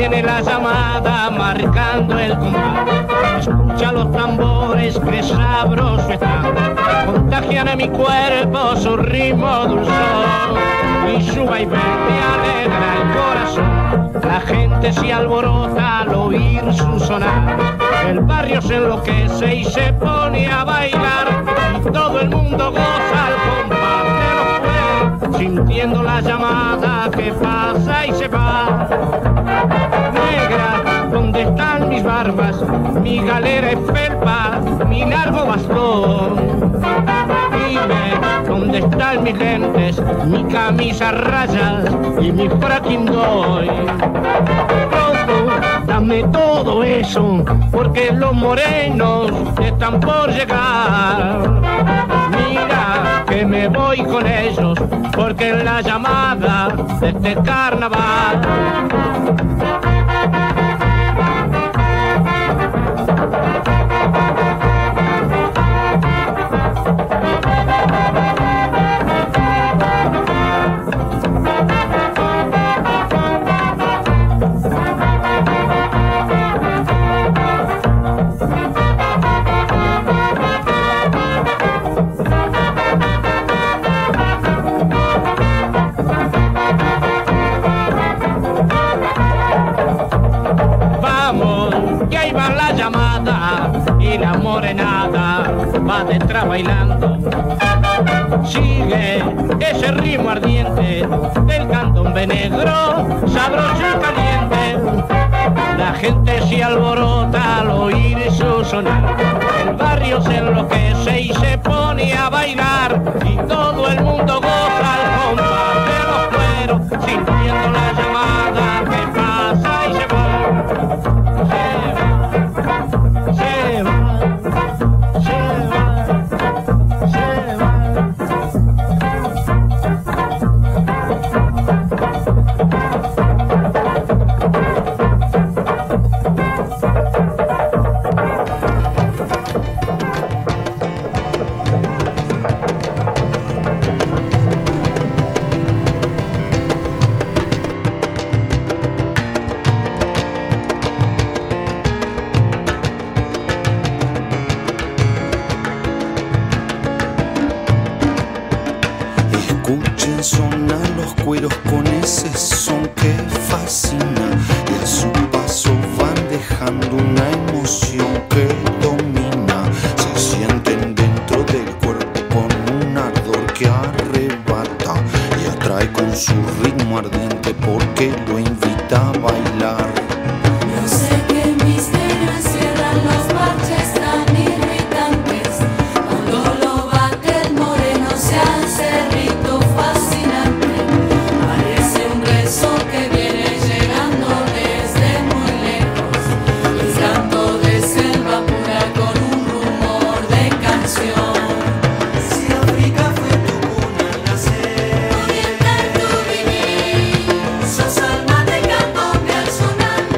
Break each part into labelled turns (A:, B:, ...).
A: viene la llamada marcando el compás. Escucha los tambores que sabroso están, contagian a mi cuerpo su ritmo dulzón y su vaivén me alegra el corazón. La gente se alborota al oír su sonar, el barrio se enloquece y se pone a bailar y todo el mundo goza al compás de los cueros, sintiendo la llamada que pasa y se va. Negra, ¿dónde están mis barbas? Mi galera es felpa, mi largo bastón. Dime, ¿dónde están mis lentes? Mi camisa a rayas y mi fracking doy. Pronto, dame todo eso, porque los morenos están por llegar. Mira que me voy con ellos, porque es la llamada de este carnaval. Y la morenada va detrás bailando. Sigue ese ritmo ardiente del candombe negro, sabroso y caliente. La gente se alborota al oír su sonar, el barrio se enloquece y se pone a bailar y todo el mundo goza al compás de los cueros, sintiendo la llamada que pasa y se va.
B: Escuchen sonar los cueros con ese son que fascina, y a su paso van dejando una emoción que domina. Se sienten dentro del cuerpo con un ardor que arrebata y atrae con su ritmo ardiente porque lo invita a bailar.
C: No sé qué misterio encierran los parches tan irritantes. Cuando lo bate el moreno se hace rito fascinante. Parece un rezo que viene llegando desde muy lejos. El canto de selva pura con un rumor de canción.
D: Si África fue tu cuna al nacer,
C: Oriental tu vivir, sos alma de candombe al sonar.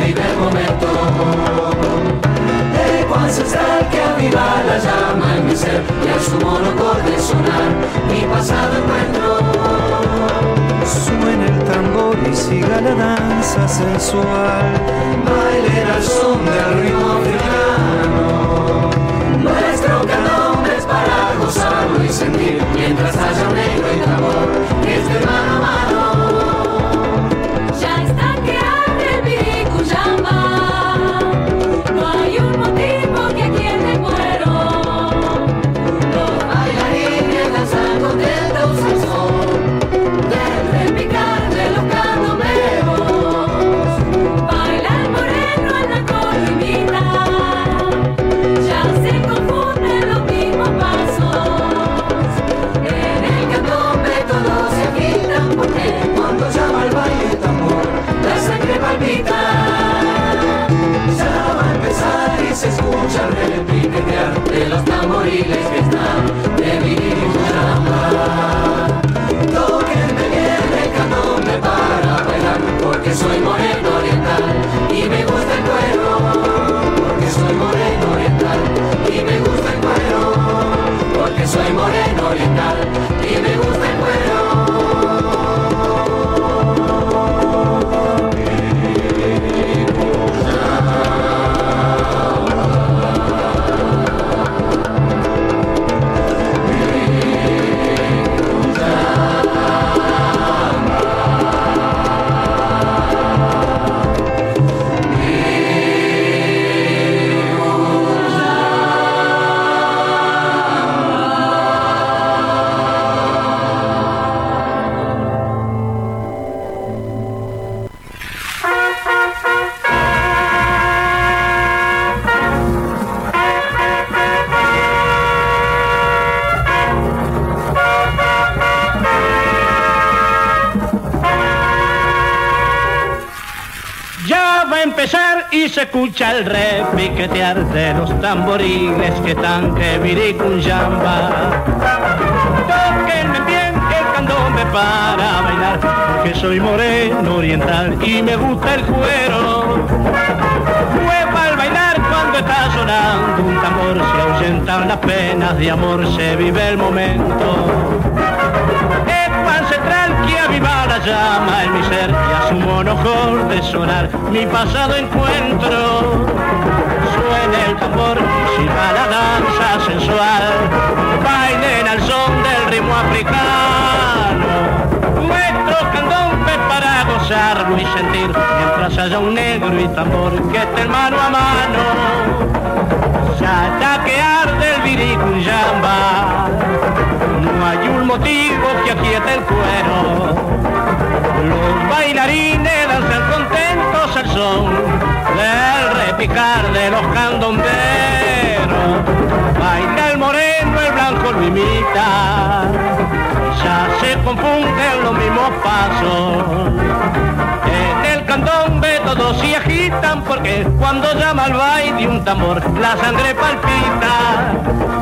D: vive el momento. De cuán ancestral que aviva la llama en mi ser y a su monocorde sonar mi pasado encuentro.
B: Suena el tambor y siga la danza sensual.
D: Bailen al son del ritmo africano. Nuestro candombe es para gozarlo y sentir mientras haya un negro y tambor que esté mano a mano.
C: Ya está que arde el Viricuyamba. No hay un motivo que quiete el cuero.
D: Los bailarines danzando del son, del repicar de los candomberos.
C: Baila el moreno en la columnita. Ya se confunden los mismos pasos.
D: En el candombe todos se agitan porque cuando llama el baile tambor la sangre palpita. Ya va a empezar y se escucha el repiquetear de los tamboriles que están de Viricuyamba. Tóquenme bien el candombe para bailar porque soy moreno oriental y me gusta el cuero. Porque soy moreno oriental y me gusta el cuero. Porque soy moreno oriental y me gusta el cuero.
A: Ya va a empezar y se escucha el repiquetear de los tamboriles que están que Viricuyamba. Tóquenme bien el candombe para bailar, que soy moreno oriental y me gusta el cuero. Mueva al bailar cuando está sonando un tambor, se ahuyentan las penas de amor, se vive el momento. Es pan central que aviva la llama en mi ser y a su monojol de sonar mi pasado encuentro. Suena el tambor y siga la danza sensual, bailen al son del ritmo africano. Nuestro candombe para gozarlo y sentir mientras haya un negro y tambor que esté mano a mano. Ya está que arde el Viricuyamba. No hay un motivo que aquiete el cuero. Los bailarines danzan contentos al son del repicar de los candomberos. Baila el moreno, el blanco lo imita. Ya se confunden los mismos pasos. En el candombe todos se agitan porque cuando llama al baile un tambor la sangre palpita.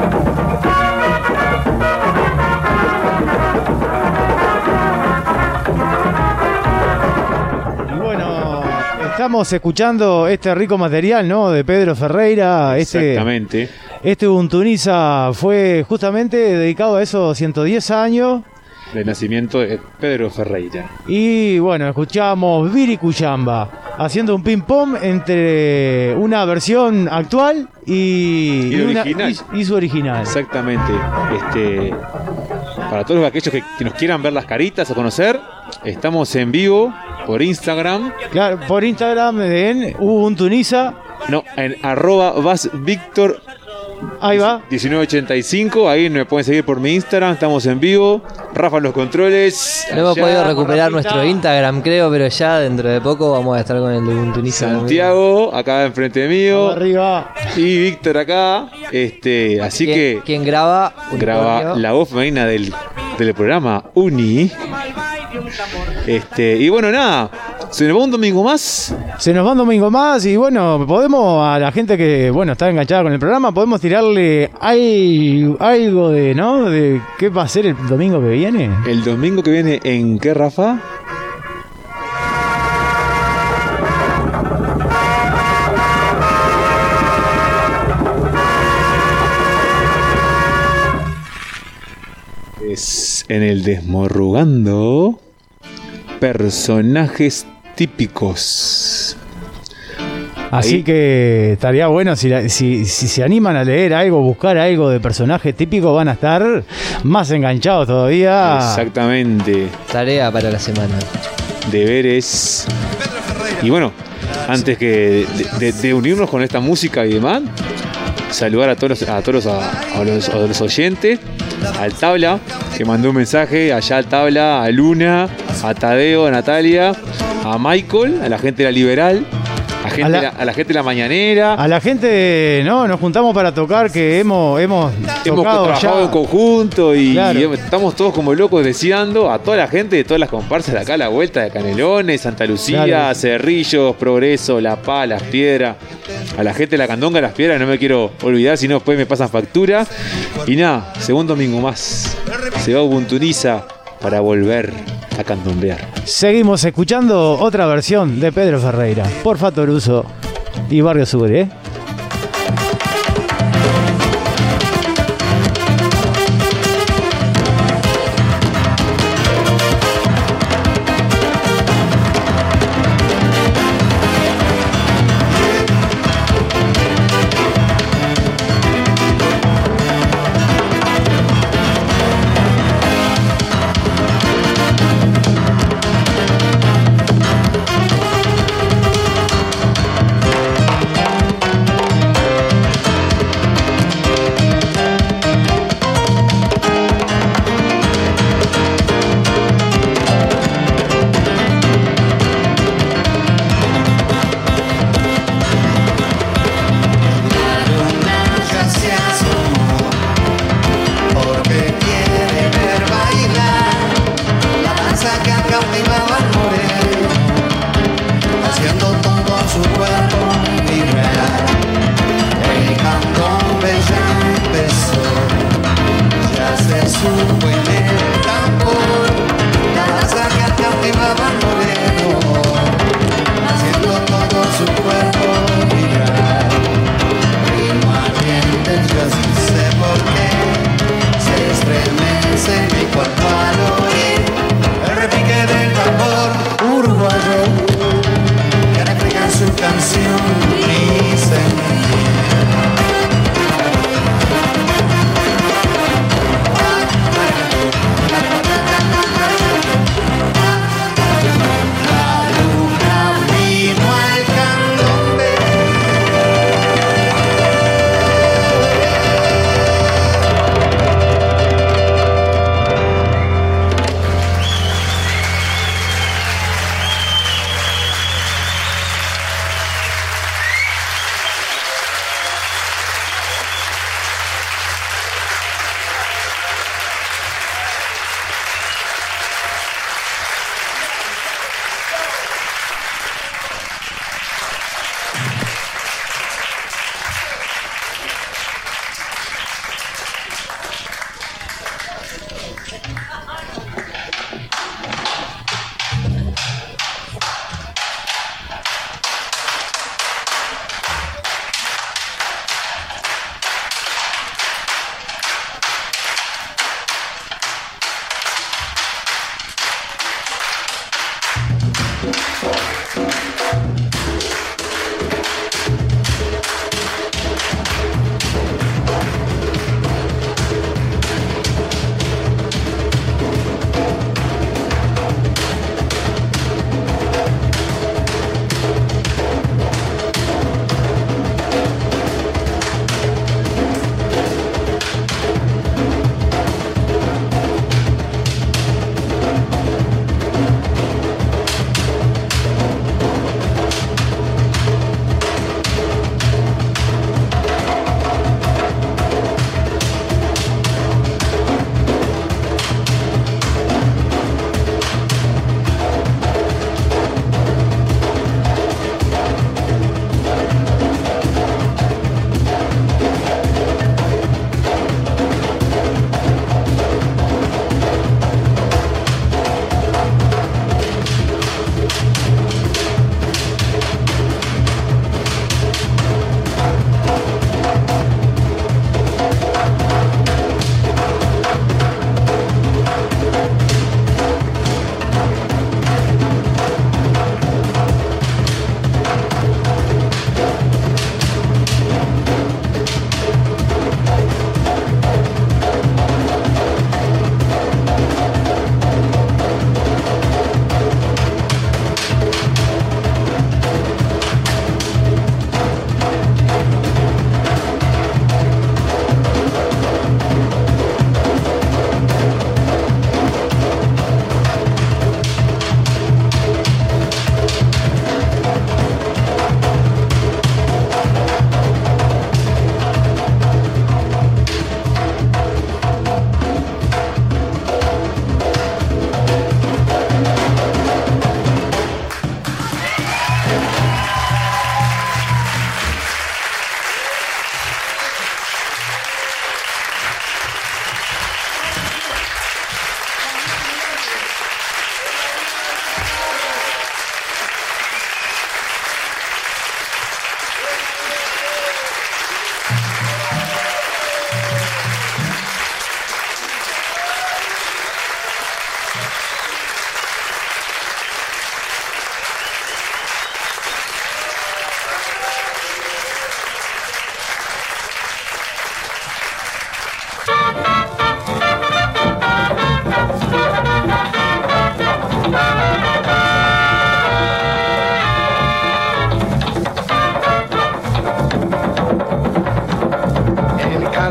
E: Bueno, estamos escuchando este rico material, ¿no? De Pedro Ferreira.
F: Exactamente.
E: Este Untuniza fue justamente dedicado a esos 110 años.
F: De nacimiento de Pedro Ferreira.
E: Y bueno, escuchamos Viricuyamba haciendo un ping-pong entre una versión actual y su original.
F: Exactamente. Para todos aquellos que nos quieran ver las caritas o conocer, estamos en vivo por Instagram.
E: Claro, por Instagram en Untuniza.
F: No, en @VasVictor.
E: Ahí va.
F: 1985, ahí me pueden seguir por mi Instagram, estamos en vivo. Rafa en los controles.
G: No hemos
F: allá.
G: podido recuperar nuestro Instagram, creo, pero ya dentro de poco vamos a estar con el de Untuniza.
F: Santiago, acá enfrente mío.
E: Arriba.
F: Y Víctor acá. Así que
G: ¿Quién graba?
F: graba la voz femenina del programa Uni. Y bueno, nada, se nos va un domingo más.
E: Se nos va un domingo más y bueno, podemos a la gente que bueno está enganchada con el programa, podemos tirarle algo de, ¿no? De qué va a ser el domingo que viene.
F: El domingo que viene, ¿en qué, Rafa? Señores, en el Desmorrugando, personajes típicos.
E: Así
F: Ahí.
E: que estaría bueno si se animan a leer algo, buscar algo de personaje típico, van a estar más enganchados todavía.
F: Exactamente.
G: Tarea para la semana.
F: Deberes. Y bueno, antes que de unirnos con esta música y demás, saludar a los oyentes, al Tabla, que mandó un mensaje, allá al Tabla, a Luna, a Tadeo, a Natalia, a Michael, a la gente de la Liberal, a la gente de la Mañanera.
E: A la gente, no, nos juntamos para tocar, que hemos tocado
F: trabajado
E: ya.
F: en conjunto y
E: Claro.
F: estamos todos como locos deseando a toda la gente de todas las comparsas de acá a la vuelta, de Canelones, Santa Lucía,
E: Claro.
F: Cerrillos, Progreso, La Paz, Las Piedras, a la gente de la Candonga, Las Piedras, no me quiero olvidar, si no después me pasan factura. Y nada, segundo domingo más, se va Ubuntuniza para volver a candombear.
E: Seguimos escuchando otra versión de Pedro Ferreira por Fatoruso y Barrio Sur, ¿eh?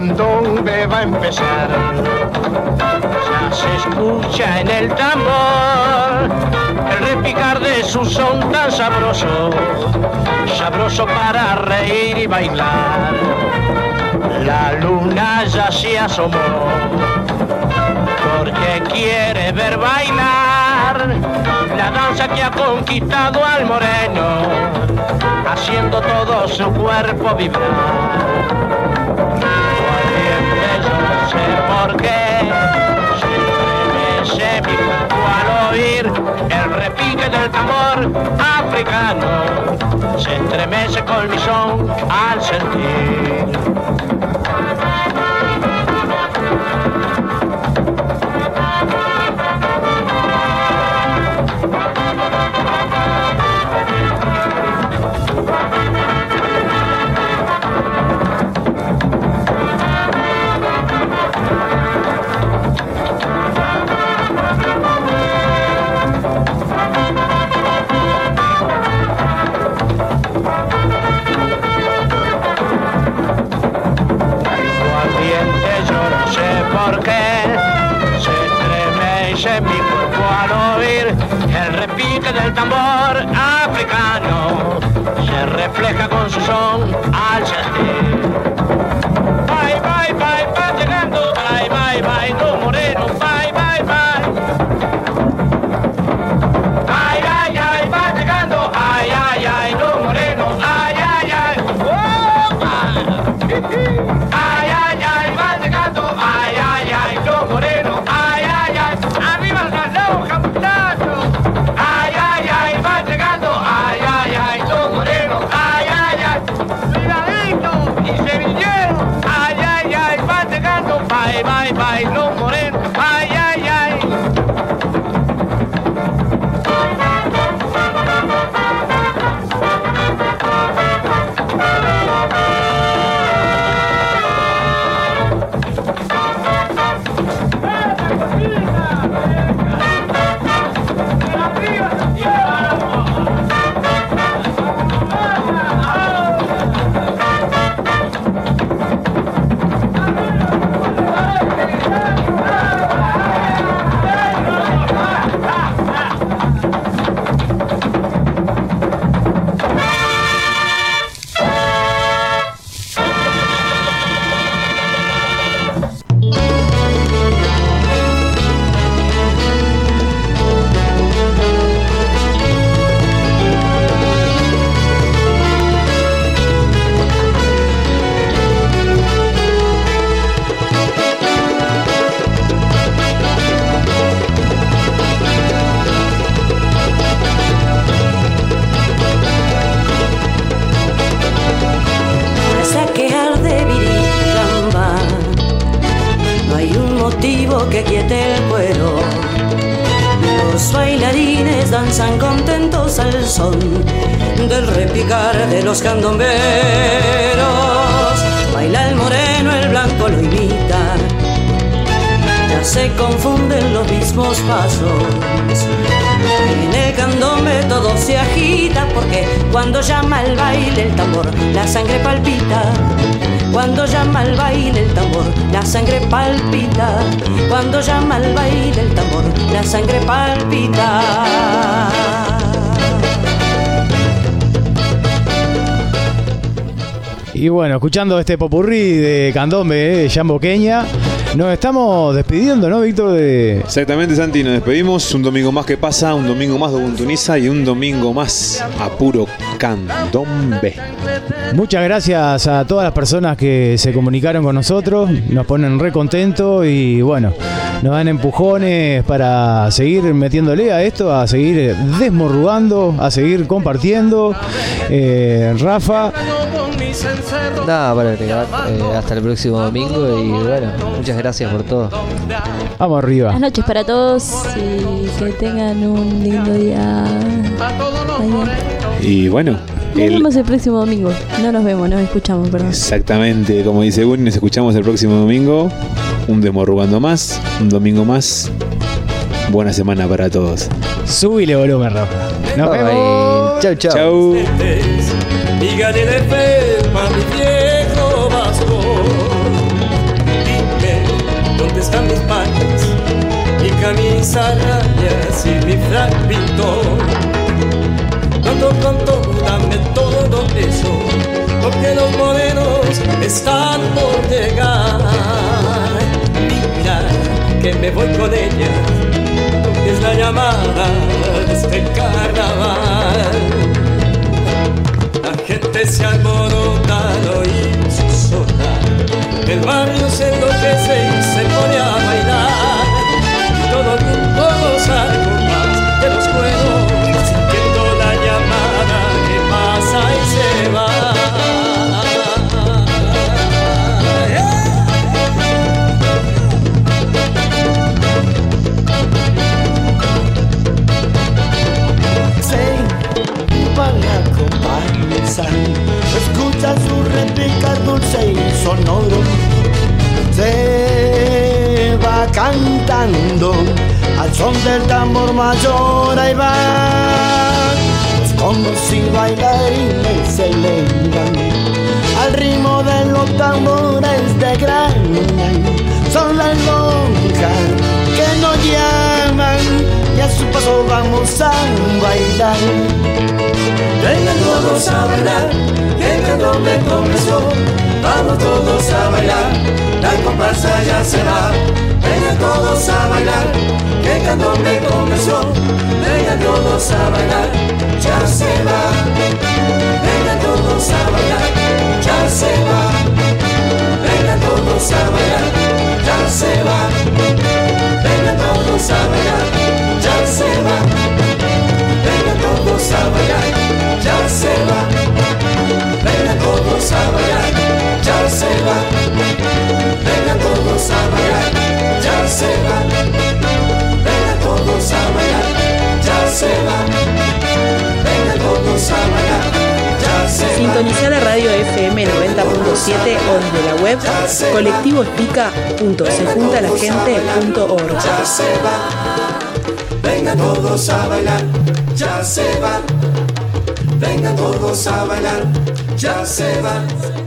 A: candombe va a empezar. Ya se escucha en el tambor el repicar de su son tan sabroso, sabroso para reír y bailar. La luna ya se asomó porque quiere ver bailar la danza que ha conquistado al moreno, haciendo todo su cuerpo vibrar. Yo no sé por qué se estremece mi cuerpo al oír el repique del tambor africano, se estremece con mi son al sentir. Del tambor africano se refleja con su son al sentir. Bye, bye, bye, va llegando. Bye, bye, bye, no moreno. Bye, bye, bye. Ay, ay, ay, va llegando. Ay, ay, ay, no moreno. Ay, ay, ay. Ay, ay, ay, va llegando. Ay, ay, ay, no moreno. Ay, ay, ay. Arriba el galón, capitano. Bye, bye, bye, no moreno, ay, ay, ay.
H: Que quiete el cuero, los bailarines danzan contentos al son del repicar de los candomberos. Baila el moreno, el blanco lo imita, ya se confunden los mismos pasos. En el candombe todo se agita porque cuando llama el baile el tambor la sangre palpita. Cuando llama el baile el tambor, la sangre palpita. Cuando llama el baile el tambor, la sangre palpita.
E: Y bueno, escuchando este popurrí de candombe de Yamboqueña, nos estamos despidiendo, ¿no, Víctor?
F: Exactamente, Santi, nos despedimos. Un domingo más que pasa, un domingo más de Ubuntuniza y un domingo más a puro candombe.
E: Muchas gracias a todas las personas que se comunicaron con nosotros, nos ponen re contentos y bueno, nos dan empujones para seguir metiéndole a esto, a seguir desmorrugando, a seguir compartiendo. Rafa.
G: Nada para agregar, hasta el próximo domingo y bueno, muchas gracias por todo.
E: Vamos arriba.
I: Buenas noches para todos y que tengan un lindo día mañana.
F: Y bueno,
I: nos vemos el próximo domingo. No nos vemos, nos escuchamos, perdón.
F: Exactamente, como dice Gunny, nos escuchamos el próximo domingo. Un Desmorrugando más, un domingo más. Buena semana para todos.
E: Súbile volumen, Rafa. Nos vemos.
G: Chau, chau.
F: Chau.
D: Dígale de fe, más viejo vasco.
H: están por llegar. Mira que me voy con ella, es la llamada de este carnaval. La gente se alborota al oír su sonar, el barrio se enloquece y se pone a bailar, y todo el mundo goza con más de los juegos, sintiendo la llamada que pasa y se va.
J: Escucha su repicar dulce y sonoro, se va cantando al son del tambor mayor. Ahí va, los combos y bailarines se elevan al ritmo de los tambores de grana. Son las lonjas que nos llaman y a su paso vamos a bailar.
D: Vengan todos a bailar, que el candombe comenzó. Vamos todos a bailar, la comparsa ya se va. Vengan todos a bailar, que el candombe comenzó. Vengan todos a bailar, ya se va. Vengan todos a bailar, ya se va. Vengan todos a bailar, ya se va. Vengan todos a bailar, ya se va. Vengan todos a bailar, ya se va. Vengan todos a bailar, ya se va. Vengan todos a bailar, ya se va. Vengan todos a bailar, ya se va. Vengan todos a bailar, ya se va.
K: Sintoniza la radio FM 90.7 o desde la web colectivoespica.sejuntalagente.org.
D: Ya se va. Vengan todos a bailar, ya se va. Vengan todos a bailar, ya se va.